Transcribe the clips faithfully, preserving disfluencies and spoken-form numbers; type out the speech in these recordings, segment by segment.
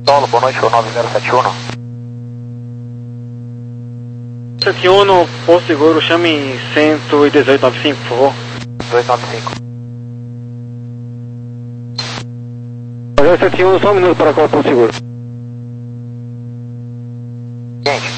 Solo, boa noite, foi o nove zero sete um. sete um, Porto Seguro, chame cento e dezoito noventa e cinco, por favor. dois nove cinco. sete um, só um minuto para qual Porto Seguro. Gente.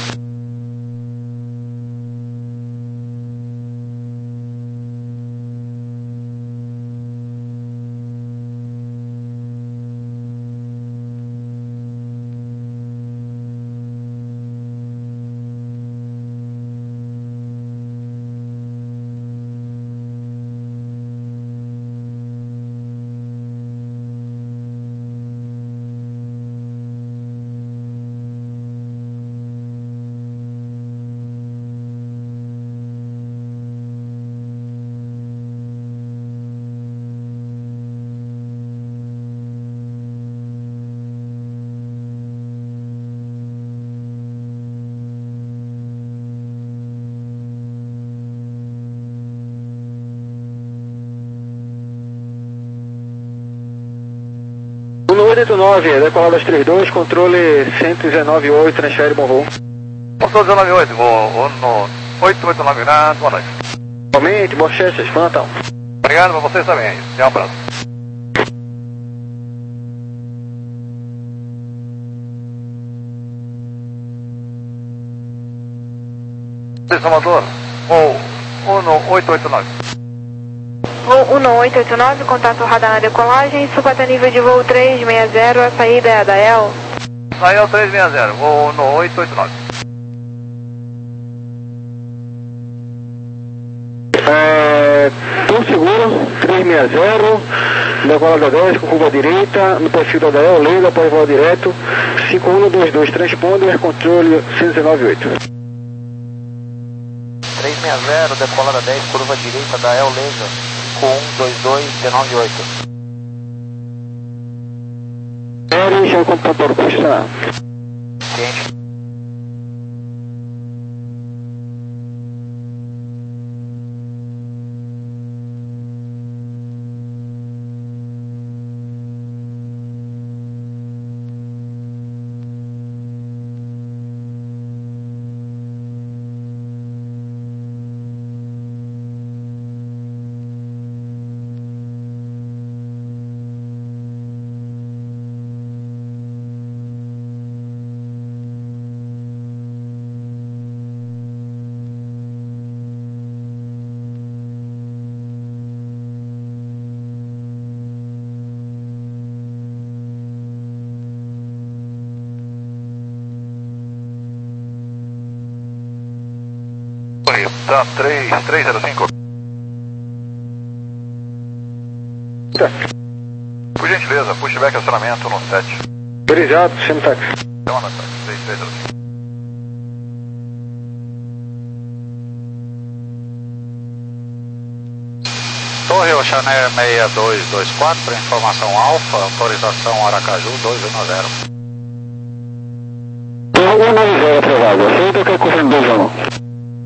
um oito oito nove, decolada trinta e dois, controle cento e dezenove oito, transfere, bom voo. Controle dezenove oito, voo no oito oito nove grande, boa noite. Igualmente, boa chance, espantam. Obrigado pra vocês também, até um abraço. Salvador, voo um oito oito nove. Voo um oito oito nove, contato radar na decolagem, suba até nível de voo trezentos e sessenta, a saída é a da E L. A E L trezentos e sessenta, voo um oito oito nove. É, Porto Seguro, trezentos e sessenta, decolada dez, com curva direita, no perfil da D E L, leila, após voar direto, cinco um dois dois, transponder, controle cento e dezenove oito. trezentos e sessenta, decolada dez, curva direita da E L Laser, cinco um dois dois, dezenove oito. Série, já computador, puxa. Ciente. Tá, três três zero cinco. Tá. Por gentileza, pushback acionamento no sete. Autorizado, chama táxi. Então, na táxi, três três zero cinco. Torre Oxané seis dois dois quatro, para informação alfa, autorização Aracaju dois um zero. um nove zero aprovado, aceita ou quer correr no dois um?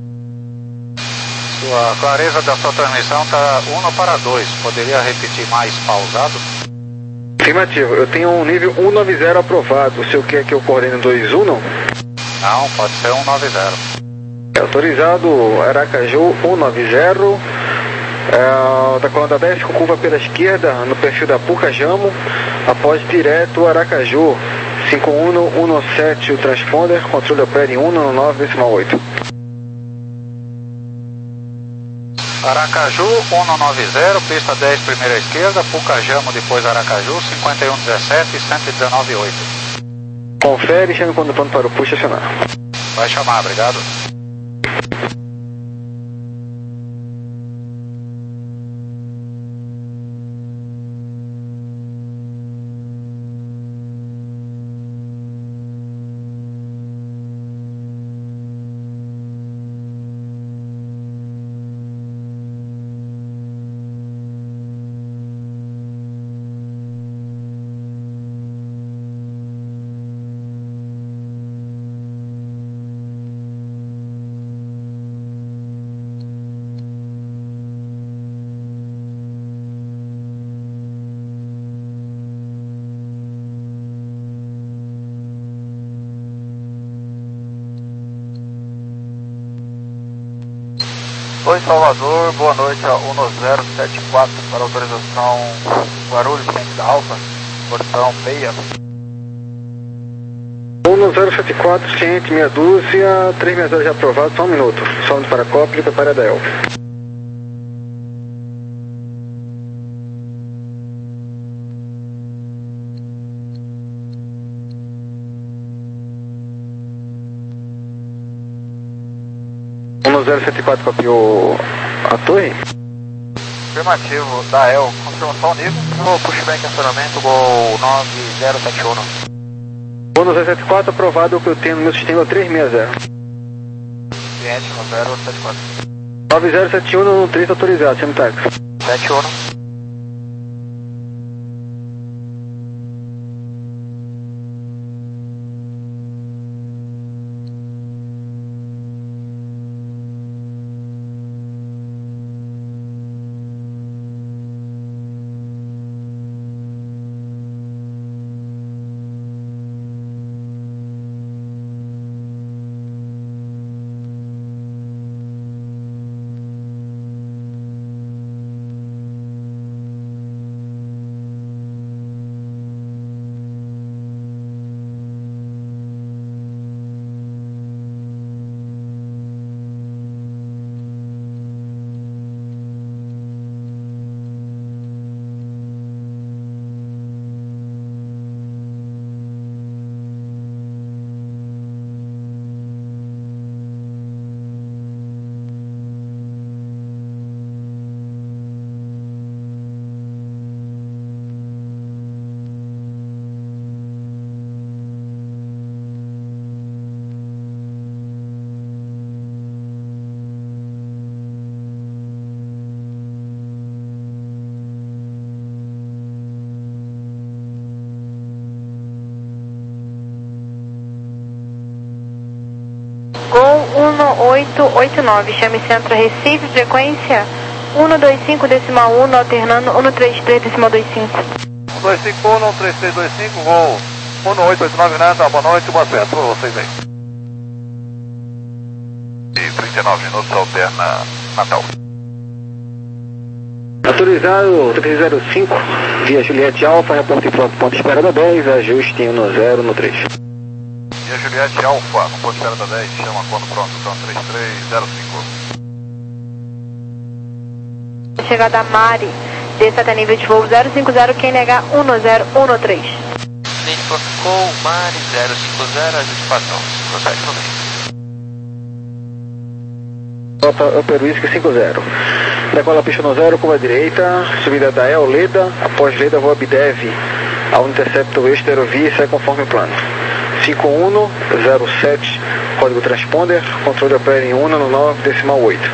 A clareza da sua transmissão está um para dois. Poderia repetir mais pausado? Afirmativo, eu tenho um nível cento e noventa aprovado. O senhor quer que eu coordene dois um, não? Não, pode ser cento e noventa. É autorizado, Aracaju cento e noventa, é, da coluna dez com curva pela esquerda, no perfil da Pucajamo, após direto Aracaju, cinco um um sete o transponder, controle opera em um nove decimal oito. Aracaju cento e noventa, pista dez, primeira esquerda, Pucajamo, depois Aracaju, cinquenta e um dezessete, cento e dezenove oito. Confere, chame quando pronto para o push acionar. Vai chamar, obrigado. Oi Salvador, boa noite a um zero sete quatro para autorização Guarulhos, frente da Alfa, portão Peia. um zero sete quatro, ciente, meia dúzia, três sessenta já aprovado, só um minuto. Som para Cóplica, para a Del. um zero sete quatro copiou a torre? Afirmativo, da El, confirmação nível. Vou pushback acionamento, gol nove zero sete um. um zero sete quatro, aprovado o que eu tenho no meu sistema três sessenta. Cliente nove zero sete quatro. nove zero sete um no três autorizado, chama o táxi. sete um. Gol um oito oito nove, chame centro Recife, frequência um dois cinco decimal um, alternando um três três decimal vinte e cinco. um dois cinco um, um três três dois cinco, gol um oito oito nove, nada, boa noite, boa certo, para vocês aí. E trinta e nove minutos, alterna Natal. Autorizado três zero cinco, via Juliette Alfa, reporte pronto, ponto de espera da dez, ajuste em um zero no três. E a Juliette Alfa, no ponto de espera da dez, chama quando pronto, então três três zero cinco. Chegada Mari, desça até nível de voo zero cinco zero, quem negar um zero um três. Identificou Mari zero cinco zero, ajuste padrão, protege no meio. Nota Upper Whisky cinco zero. Decola pista no zero, curva direita, subida da El, Leda, após Leda voa Bidev ao Interceptor Eixo Aerovia e sai conforme o plano. cinco um zero sete, código transponder, controle opera em um no nove decimal oito.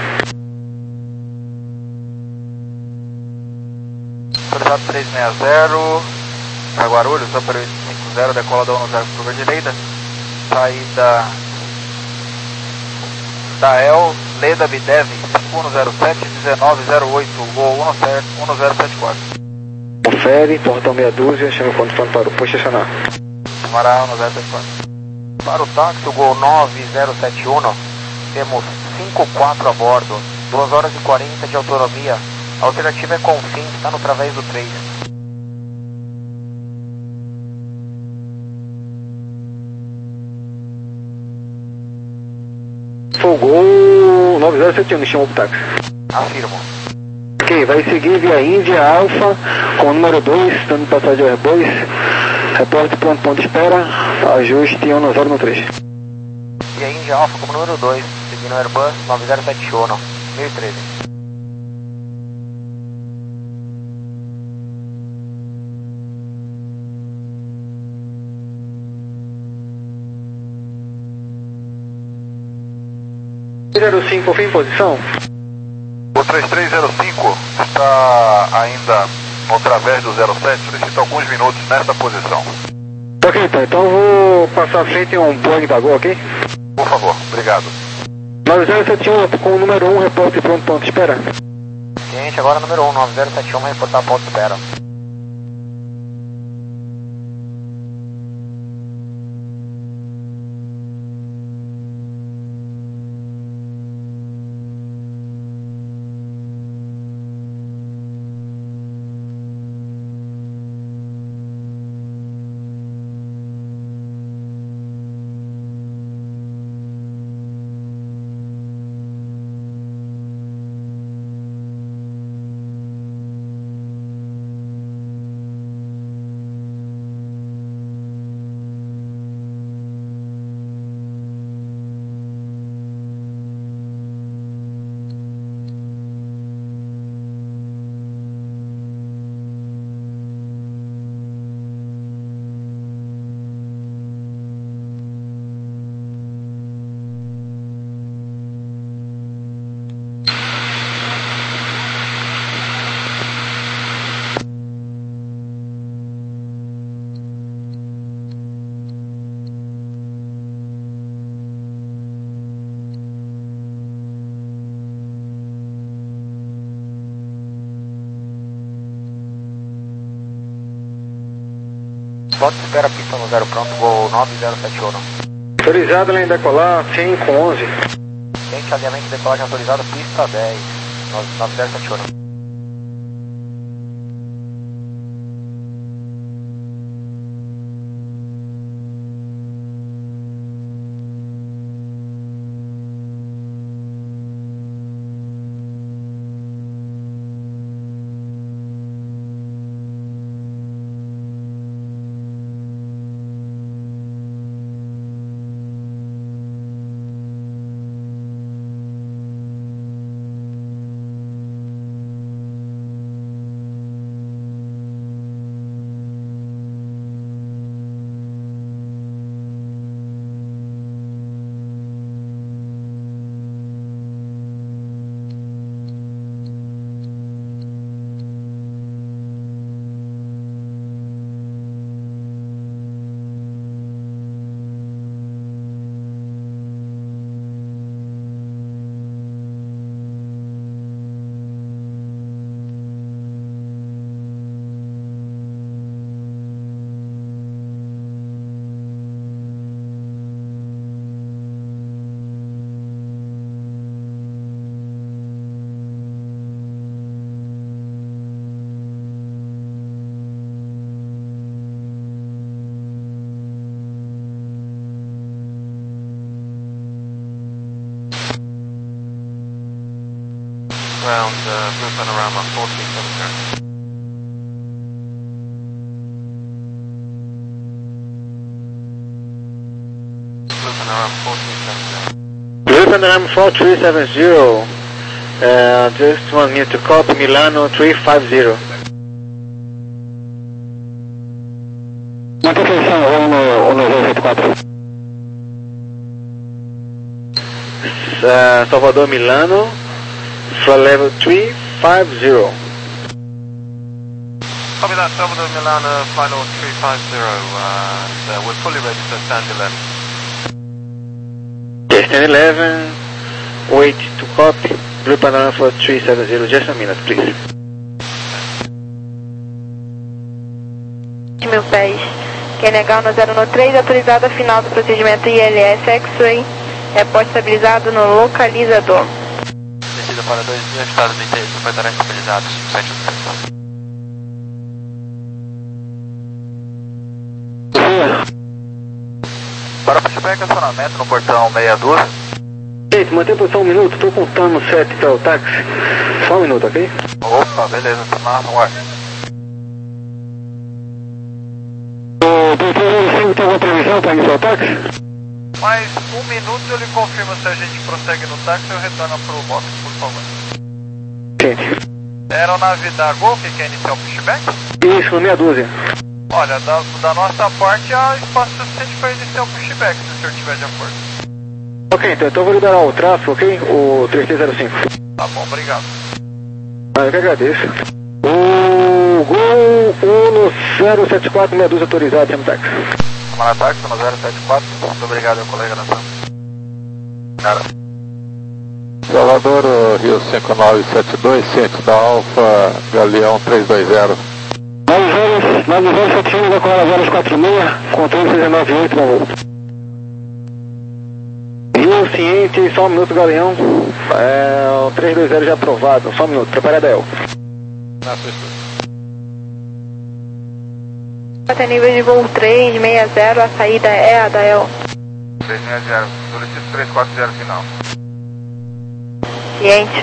Autorizado três seis zero, para Guarulhos, Upper cinco zero, decola da um zero, curva direita, saída da El, Leda Bidev, cinco um zero sete, dezenove zero oito, gol um zero sete quatro. Confere, portão meia dúzia, chama o ponto de plano para o posto estacionar. Camará um zero sete quatro. Para o táxi, o gol nove zero sete um, temos cinco quatro a bordo, duas horas e quarenta de autonomia. A alternativa é Confim, está no través do três. Foi o gol nove zero sete um, me chamou pro táxi. Afirmo. Ok, vai seguir via Índia Alfa com o número dois, dando passagem ao Airbus. Reporte pronto, ponto de espera, ajuste um zero no três. E a Índia Alfa como número dois, seguindo o Airbus nove zero sete um, mil e treze. zero cinco, fim em posição. O três três zero cinco está ainda no través do zero sete, solicita alguns minutos nesta posição. Ok, então, então eu vou passar à frente em um Boeing da Gol, ok? Por favor, obrigado. nove zero sete um com o número um, reporte pronto, ponto de espera. Gente, agora número um, nove zero sete um, vai reportar ponto de espera. Bota espera, pista no zero pronto, Gol nove zero sete um. Autorizado, além de decolar, cinco onze. Gente, alinhamento de decolagem autorizado, pista dez, nove zero sete um. Ground, uh, Blue Panorama four three seven zero. Blue Panorama four three seven zero. Blue Panorama four three seven zero. Uh, just one minute to copy, Milano three five zero. Manutenção, um nove oito quatro. Uh, Salvador, Milano. For level three five zero. Copy that, Salvador Milano, final three five zero, uh, and uh, we're fully ready to stand eleven. Okay, stand eleven, wait to copy, Blue Panorama for three seven zero, just a minute please. Mil pés, Q N H no zero um três, autorizado a final do procedimento I L S X-Ray, reporte estabilizado no localizador. Descida para dois mil, estado do inteiro, vai estabilizados, sete um três. Para pushback, acionamento no portão seis doze. Gente, mantém a posição um minuto, estou contando sete para o táxi. Só um minuto, ok? Opa, beleza, tô na no ar. O doutor tem alguma previsão para iniciar o táxi? Mais um minuto eu lhe confirmo se a gente prossegue no táxi ou retorna para o box, por favor. Gente. Aeronave da Gol, que quer iniciar o pushback? Isso, meia dúzia. Olha, da, da nossa parte há espaço suficiente para iniciar o pushback, se o senhor tiver de acordo. Ok, então, então eu vou liberar o tráfego, ok? O três três zero cinco. Tá bom, obrigado. Ah, eu que agradeço. O Gol um zero sete quatro, meia dúzia autorizado, chama táxi. Comando táxi no zero sete quatro, muito obrigado, meu colega Natan. Cara. Salvador, Rio cinco nove sete dois, ciente da Alfa, Galeão três dois zero. nove zero sete um, decola zero quatro seis, controle seis nove oito, Galeão. Rio ciente, só um minuto, Galeão. É, o três dois zero já aprovado, só um minuto, prepara a D E L. Na sua estudo. Até nível de voo três seis zero, a saída é a da E L. três seis zero, solicito três quatro zero final. Ciente.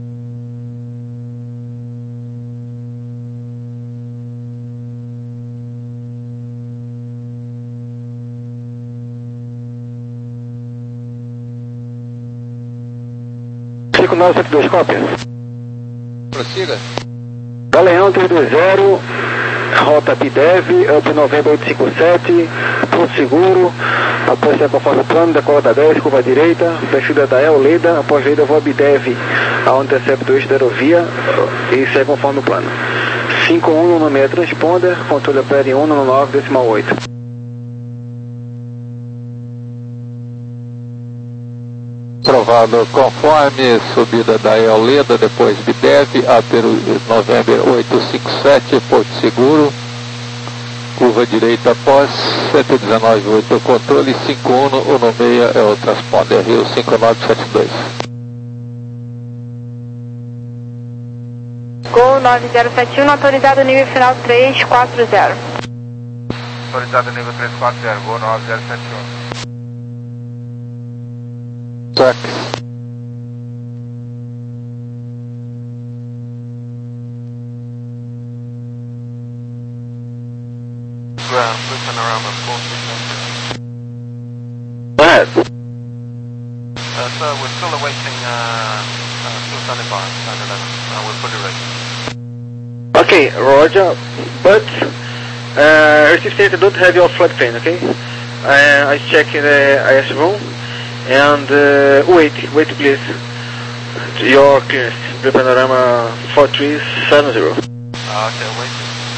cinco nove sete dois, cópia. Prossiga. Galeão três dois zero, rota B D E V, up November oito cinco sete, ponto seguro, após ser conforme o plano, decola da dez, curva direita, perfil da E L, Leda, após Leda vou a B D E V, ao intercepto eixo da aerovia, e segue conforme o plano. cinco um no nome é transponder, controle opera em um no nove decimal oito. Aprovado conforme subida da E L Leda, depois B D E V, Aperu November oito cinco sete, Porto Seguro, curva curva direita após, cento e dezenove, oito controle, cinco um, um no meio é o transponder, Rio cinco nove sete dois. Gol nove zero sete um, autorizado nível final três quatro zero. Autorizado nível três quatro zero, Gol nove zero sete um. Taxi. Ground, blue panorama, full speed. Go ahead. Uh, sir, we're still awaiting uh, uh, two seventy-five, nine eleven. Uh, we're fully ready. Okay, Roger, but uh, recipients don't have your flight plan, okay? Uh, I check the I S room and uh, wait, wait please. Your clearance, Blue Panorama four three seven zero. Uh, okay, wait.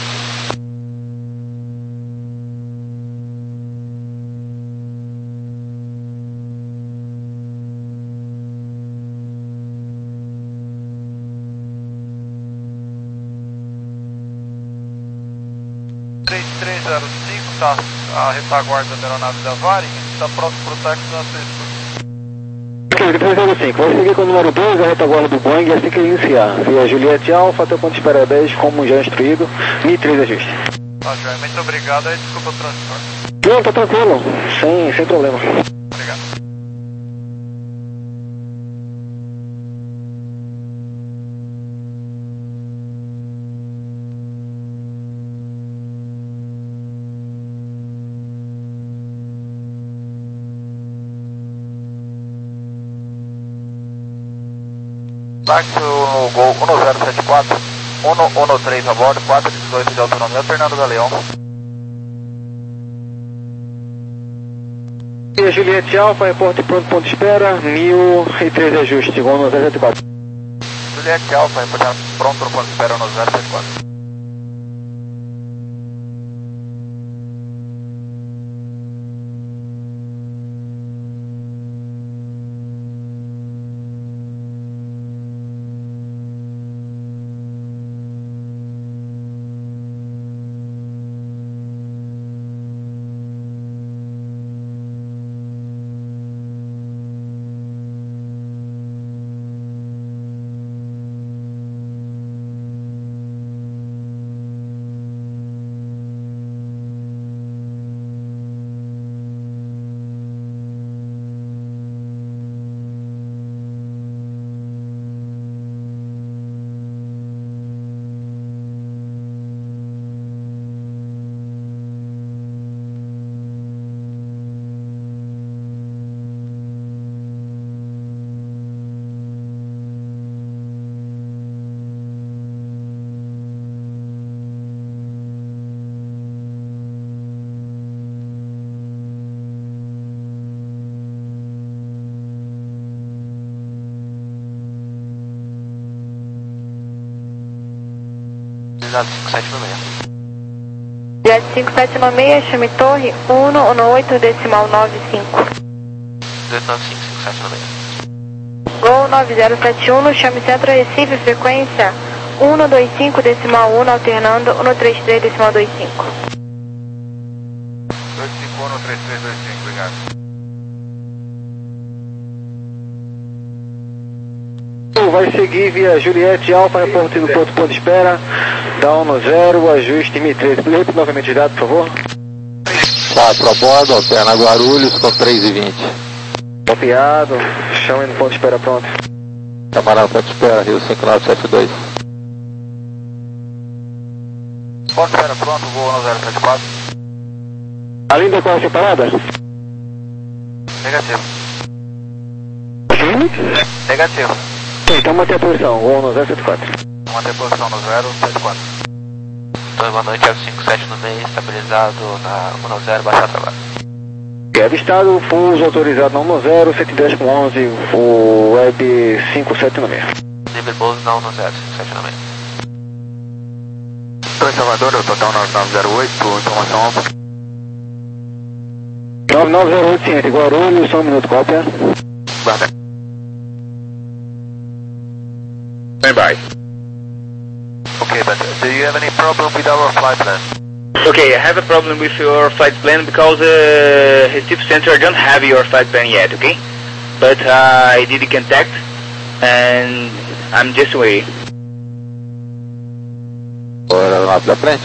três três zero cinco, tá a retaguarda da aeronave da Varig, está pronto para o táxi na sexta. Ok, três zero cinco, vai seguir com o número dois, a retaguarda do Boeing, assim que iniciar. Via Juliette Alpha, até o ponto de espera dez, como já instruído, M I três ajuste. Tá, Joia, muito obrigado, aí desculpa o transporte. Não, tá tranquilo, sem, sem problema. Obrigado. Táxi no Gol um zero sete quatro, um um três a bordo, quatro dezoito de autonomia, Fernando Galeão. Via Juliette Alpha, reporte pronto, ponto de espera, mil e três ajuste, segundo no zero sete quatro. Juliette Alpha, reportado pronto para o ponto de espera no zero sete quatro. cinco sete nove seis. Jet cinco sete nove seis, chame torre um um oito decimal nove cinco. dois nove cinco cinco sete nove seis. Gol nove zero sete um, chame centro Recife, frequência um dois cinco decimal um, alternando um três três decimal dois cinco. dois cinco um três três dois cinco, obrigado. Vai seguir via Juliette Alpha, reporte no ponto, ponto de espera, down no zero, ajuste M I três. Repita novamente os dados, por favor. quatro a bordo, alterna Guarulhos com três e vinte. Copiado, chame no ponto de espera pronto. Camarada, ponto de espera, Rio cinco nove sete dois. Ponto de espera pronto, Gol um zero sete quatro. A linha qual é separada? Negativo. Sim? Negativo. Então manter a posição, Gol no zero sete quatro. Manter a posição no zero sete quatro. Então, boa noite, F cinco sete no meio, estabilizado na um zero, baixar trabalho. É avistado, pouso autorizado na um zero, cento e dez com onze, o web cinco sete nove seis. Nível pouso na um zero, cinco sete nove seis. Estou em Salvador, o total nove nove zero oito, informação alfa. nove nove zero oito, ciente, Guarulhos, só um minuto, cópia. Guarda. Bye bye. Okay, but do you have any problem with our flight plan? Okay, I have a problem with your flight plan because uh, Recife Center don't have your flight plan yet, okay? But uh, I did contact and I'm just waiting. Bora lá pra frente.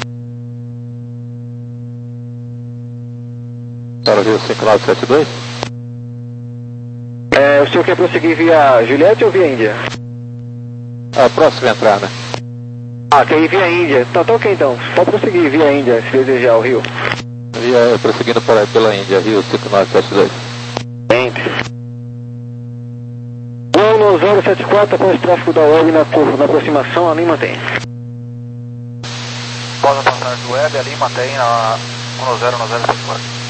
Para o Rio cinco nove sete dois. É, o senhor quer prosseguir via Juliette ou via Índia? A próxima entrada. Ah, quer ir via Índia. Tá, tá ok então. Pode prosseguir via Índia, se desejar o Rio. Via, prosseguindo para, pela Índia, Rio cinco nove sete dois. Entre. Gol no zero sete quatro, após tráfego da web na curva, na aproximação, ali mantém. Após a passagem do web, ali mantém na um zero no zero sete quatro.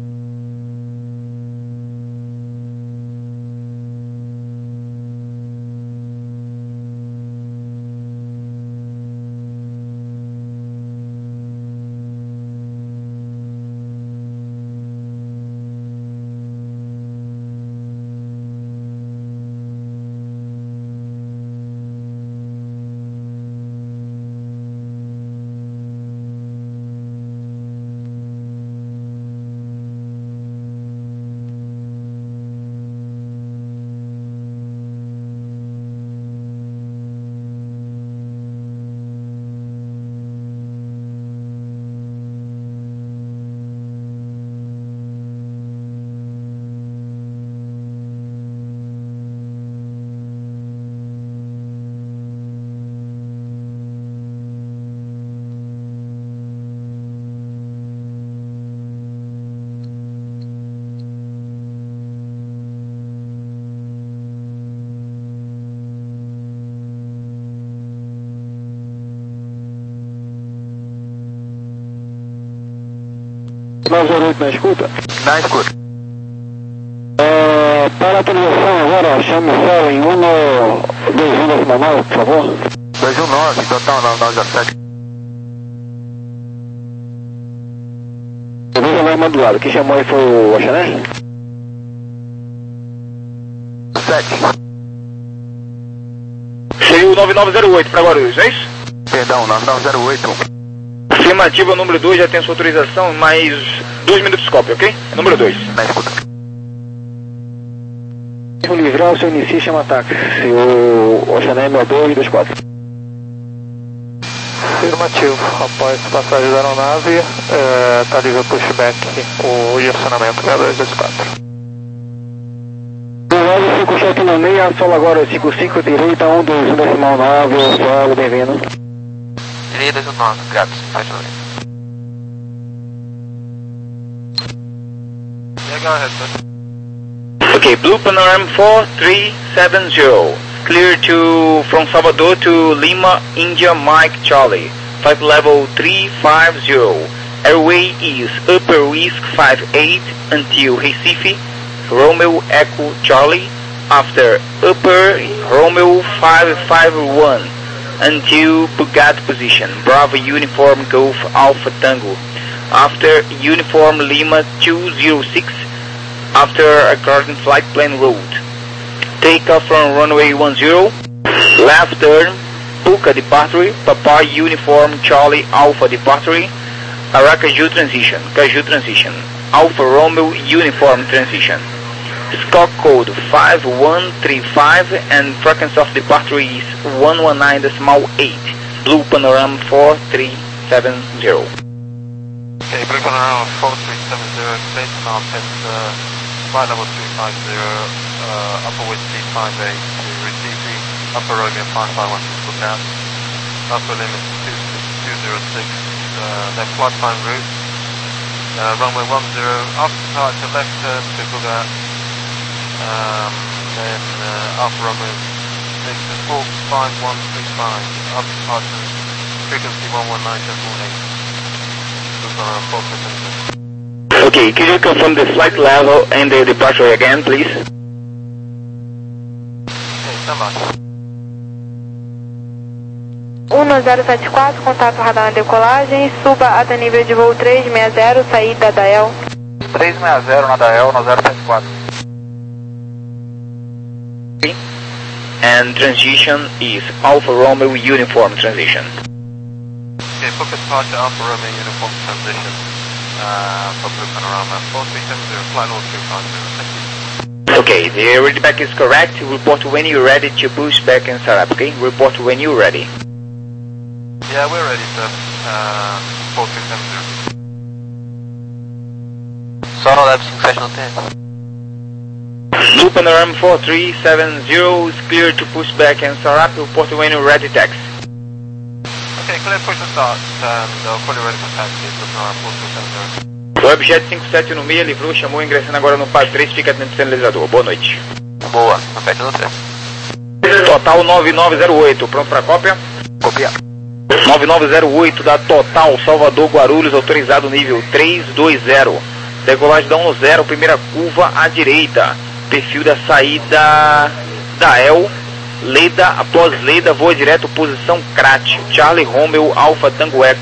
nove zero oito na escuta? Na escuta. É, para a atualização agora, chame o céu em um dois um decimal nove, por favor. dois um nove, total nove zero sete. Veja lá em do lado, quem chamou aí foi o Oxané? sete. Seria o nove nove zero oito para Guarulhos, é isso? Perdão, nove nove zero oito. Afirmativa, número dois, já tem sua autorização, mais dois minutos de cópia, ok? Número dois. Na escuta. O livrar, o seu inicia e chama ataque. Se o Oxané é meu dois dois quatro. Afirmativo. Após passagem da aeronave, está é, livre pushback o direcionamento dois dois quatro. cinco sete no meio, solo agora cinco cinco, direita um dois um decimal nove, solo, bem-vindo. Direita dois um nove, obrigado. Legal, resposta. Okay, Blue Panorama four three seven zero. Clear to from Salvador to Lima, India, Mike Charlie. Flight level three five zero. Airway is Upper Whisk five eight until Recife, Romeo Echo Charlie. After Upper Romeo five five one until Bugatti position. Bravo Uniform Golf Alpha Tango. After Uniform Lima two zero six. After a current flight plan route. Take off from runway one zero. Left turn. Puka departure. Papa Uniform Charlie Alpha departure. Aracaju transition. Caju transition. Alpha Romeo Uniform transition. Scock code five one three five and frequency of departure is one one nine decimal eight. Blue Panorama four three seven zero. Okay, Blue Panorama four three seven zero, state market, uh, flight level three five zero, uh, Upper Whiskey five eight to Recife, Upper Romeo five five one to Bugatti, Upper Limit two six two zero six, uh, their flight plan route, uh, runway one zero, after departure left turn to Bugatti. Um, then uh, Alpha Romeo six four five one three five, up departure, frequency one one nine seven eight. Okay, can you confirm the flight level and the departure again, please? Okay, stand by. um zero sete quatro, contato radar na decolagem, suba até nível de voo três seis zero, saída da Dael. três seis zero na Dael, no zero sete quatro. And transition is Alpha Romeo Uniform transition. Okay, book a departure Alpha Romeo uniform transition uh, for Blue Panorama four three seven zero, flight level two five zero, thank you. Okay, the ready back is correct. Report when you're ready to push back and start up, okay? Report when you're ready. Yeah, we're ready, sir. Uh, four three seven zero. Sono Lab cinco sete não tem. Blue Panorama four three seven zero is clear to push back and start up. Report when you're ready, taxi. Okay, clear push and start, and uh, fully ready for taxi, Blue Panorama four three seven zero. Webjet cinco sete um seis livrou, chamou, ingressando agora no PAD três, fica dentro do sinalizador. Boa noite. Boa, não perde no trem. Total nove nove zero oito, pronto para cópia? Copia. nove nove zero oito da Total, Salvador, Guarulhos, autorizado nível três dois zero. Decolagem da um zero, primeira curva à direita. Perfil da saída da El, Leda, após Leda, voa direto, posição Crat, Charlie Romeo, Alpha Tango Eco.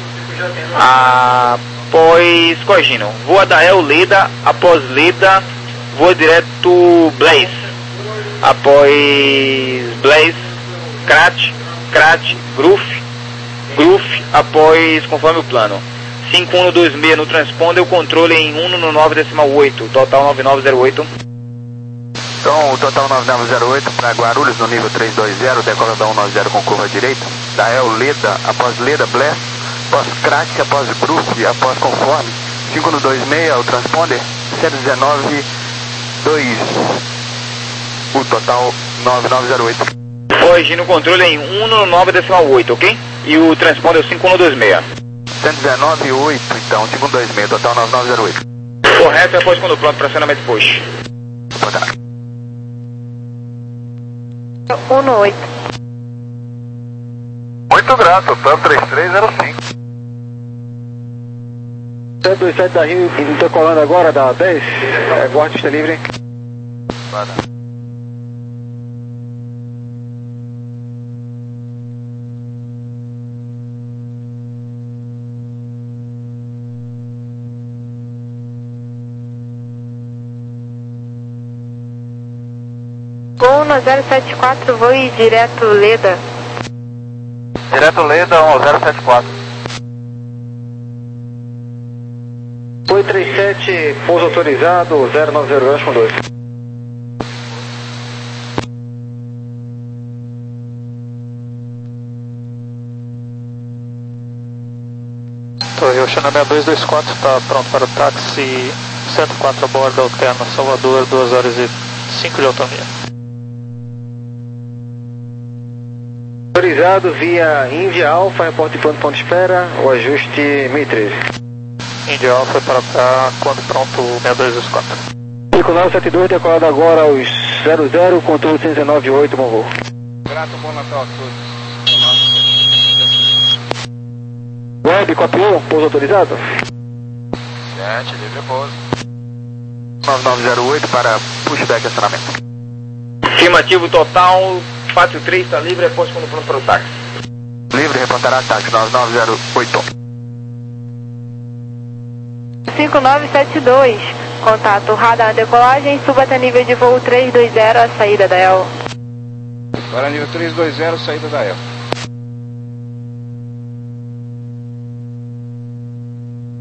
Após Corgino, voa da El, Leda, após Leda, voa direto Blaze. Após Blaze, Crat, Crat, Groove, Groove, após conforme o plano. cinco um dois seis no transponder, o controle em um no nove decimal oito, total nove nove zero oito. Então, o total nove nove zero oito para Guarulhos no nível três dois zero, decola da um nove zero com curva direita. Da El, Leda, após Leda, Blast, após Crat, após Groove, após conforme. cinco no dois seis, o transponder, cento e dezenove, dois, o total nove nove zero oito. Corrigindo o controle em um no nove decimal oito, ok? E o transponder cinco um dois seis. cento e dezenove, oito, então, cinco um dois seis, total nove nove zero oito. Correto, após quando pronto, pressionamento push. um no oito. Muito grato, T A M três três zero cinco. sete dois sete da Rio, decolando agora da dez, é, guarda pista livre. Guarda. Gol no zero sete quatro, voe direto Leda. Direto Leda um zero sete quatro. Foi três sete, pouso autorizado, zero nove zero com dois. Torre Oceana seis dois dois quatro está pronto para o táxi cento e quatro a bordo, alterno Salvador, duas horas e cinco de autonomia. Autorizado via Índia Alfa, reporte de ponto ponto espera, o ajuste mil e treze. Índia Alfa para cá, quando pronto, seis dois dois quatro. Pico nove sete dois, decolado agora aos zero zero, controle cento e dezenove oito, bom voo. Grato, bom Natal a todos. Web, copiou, pouso autorizado? sete, livre pouso. nove nove zero oito para pushback e acionamento. Afirmativo total, Pátio três está livre, após quando pronto para o táxi. Livre, reportará táxi nove nove zero oito. cinco nove sete dois, contato radar decolagem, suba até nível de voo três dois zero, a saída da El. Agora nível três dois zero, saída da E L.